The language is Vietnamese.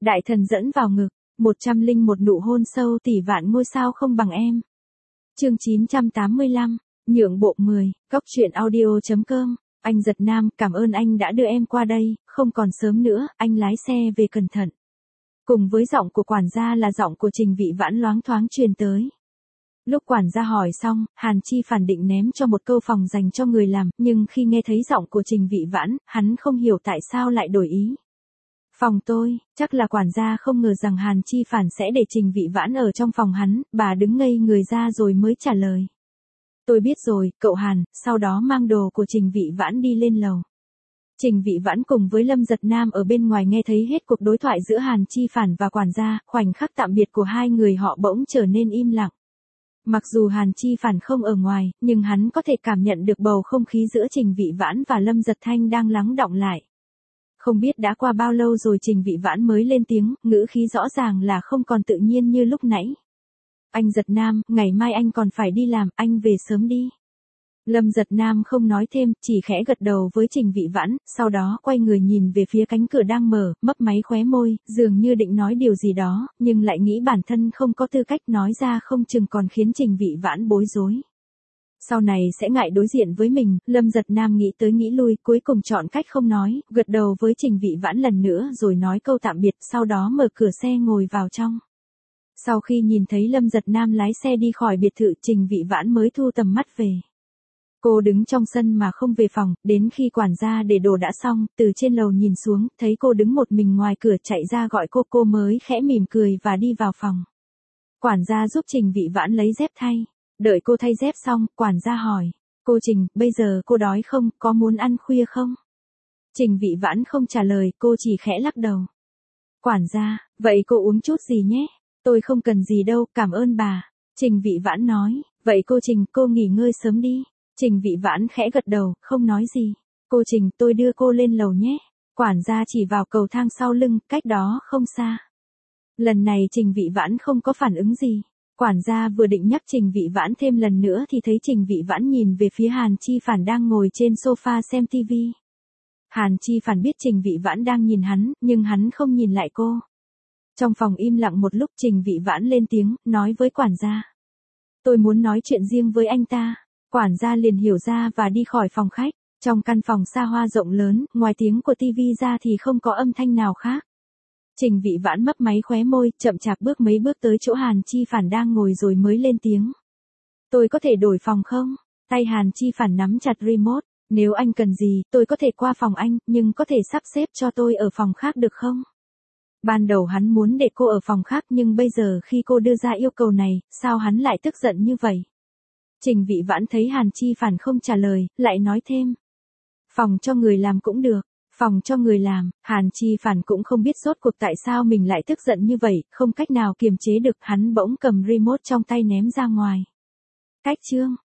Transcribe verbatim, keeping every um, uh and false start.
Đại thần dẫn vào ngực, một trăm linh một nụ hôn sâu tỷ vạn ngôi sao không bằng em. Chương chín trăm tám mươi lăm, nhượng bộ mười, cóc truyện audio chấm com. Anh Giật Nam, cảm ơn anh đã đưa em qua đây, không còn sớm nữa, anh lái xe về cẩn thận. Cùng với giọng của quản gia là giọng của Trình Vị Vãn loáng thoáng truyền tới. Lúc quản gia hỏi xong, Hàn Chi Phản định ném cho một câu phòng dành cho người làm, nhưng khi nghe thấy giọng của Trình Vị Vãn, hắn không hiểu tại sao lại đổi ý. Phòng tôi, chắc là quản gia không ngờ rằng Hàn Chi Phản sẽ để Trình Vị Vãn ở trong phòng hắn, bà đứng ngây người ra rồi mới trả lời. Tôi biết rồi, cậu Hàn, sau đó mang đồ của Trình Vị Vãn đi lên lầu. Trình Vị Vãn cùng với Lâm Giật Nam ở bên ngoài nghe thấy hết cuộc đối thoại giữa Hàn Chi Phản và quản gia, khoảnh khắc tạm biệt của hai người họ bỗng trở nên im lặng. Mặc dù Hàn Chi Phản không ở ngoài, nhưng hắn có thể cảm nhận được bầu không khí giữa Trình Vị Vãn và Lâm Giật Thanh đang lắng đọng lại. Không biết đã qua bao lâu rồi Trình Vị Vãn mới lên tiếng, ngữ khí rõ ràng là không còn tự nhiên như lúc nãy. Anh Giật Nam, ngày mai anh còn phải đi làm, anh về sớm đi. Lâm Giật Nam không nói thêm, chỉ khẽ gật đầu với Trình Vị Vãn, sau đó quay người nhìn về phía cánh cửa đang mở, mấp máy khóe môi, dường như định nói điều gì đó, nhưng lại nghĩ bản thân không có tư cách nói ra không chừng còn khiến Trình Vị Vãn bối rối. Sau này sẽ ngại đối diện với mình, Lâm Giật Nam nghĩ tới nghĩ lui, cuối cùng chọn cách không nói, gật đầu với Trình Vị Vãn lần nữa rồi nói câu tạm biệt, sau đó mở cửa xe ngồi vào trong. Sau khi nhìn thấy Lâm Giật Nam lái xe đi khỏi biệt thự, Trình Vị Vãn mới thu tầm mắt về. Cô đứng trong sân mà không về phòng, đến khi quản gia để đồ đã xong, từ trên lầu nhìn xuống, thấy cô đứng một mình ngoài cửa chạy ra gọi cô, cô mới khẽ mỉm cười và đi vào phòng. Quản gia giúp Trình Vị Vãn lấy dép thay. Đợi cô thay dép xong, quản gia hỏi. Cô Trình, bây giờ cô đói không, có muốn ăn khuya không? Trình Vị Vãn không trả lời, cô chỉ khẽ lắc đầu. Quản gia, vậy cô uống chút gì nhé? Tôi không cần gì đâu, cảm ơn bà. Trình Vị Vãn nói. Vậy cô Trình, cô nghỉ ngơi sớm đi. Trình Vị Vãn khẽ gật đầu, không nói gì. Cô Trình, tôi đưa cô lên lầu nhé. Quản gia chỉ vào cầu thang sau lưng, cách đó không xa. Lần này Trình Vị Vãn không có phản ứng gì. Quản gia vừa định nhắc Trình Vị Vãn thêm lần nữa thì thấy Trình Vị Vãn nhìn về phía Hàn Chi Phản đang ngồi trên sofa xem tivi. Hàn Chi Phản biết Trình Vị Vãn đang nhìn hắn, nhưng hắn không nhìn lại cô. Trong phòng im lặng một lúc, Trình Vị Vãn lên tiếng, nói với quản gia. Tôi muốn nói chuyện riêng với anh ta. Quản gia liền hiểu ra và đi khỏi phòng khách. Trong căn phòng xa hoa rộng lớn, ngoài tiếng của tivi ra thì không có âm thanh nào khác. Trình Vị Vãn mấp máy khóe môi, chậm chạp bước mấy bước tới chỗ Hàn Chi Phản đang ngồi rồi mới lên tiếng. Tôi có thể đổi phòng không? Tay Hàn Chi Phản nắm chặt remote. Nếu anh cần gì, tôi có thể qua phòng anh, nhưng có thể sắp xếp cho tôi ở phòng khác được không? Ban đầu hắn muốn để cô ở phòng khác nhưng bây giờ khi cô đưa ra yêu cầu này, sao hắn lại tức giận như vậy? Trình Vị Vãn thấy Hàn Chi Phản không trả lời, lại nói thêm. Phòng cho người làm cũng được. Phòng cho người làm, Hàn Chi Phản cũng không biết rốt cuộc tại sao mình lại tức giận như vậy, không cách nào kiềm chế được, hắn bỗng cầm remote trong tay ném ra ngoài. Cách chương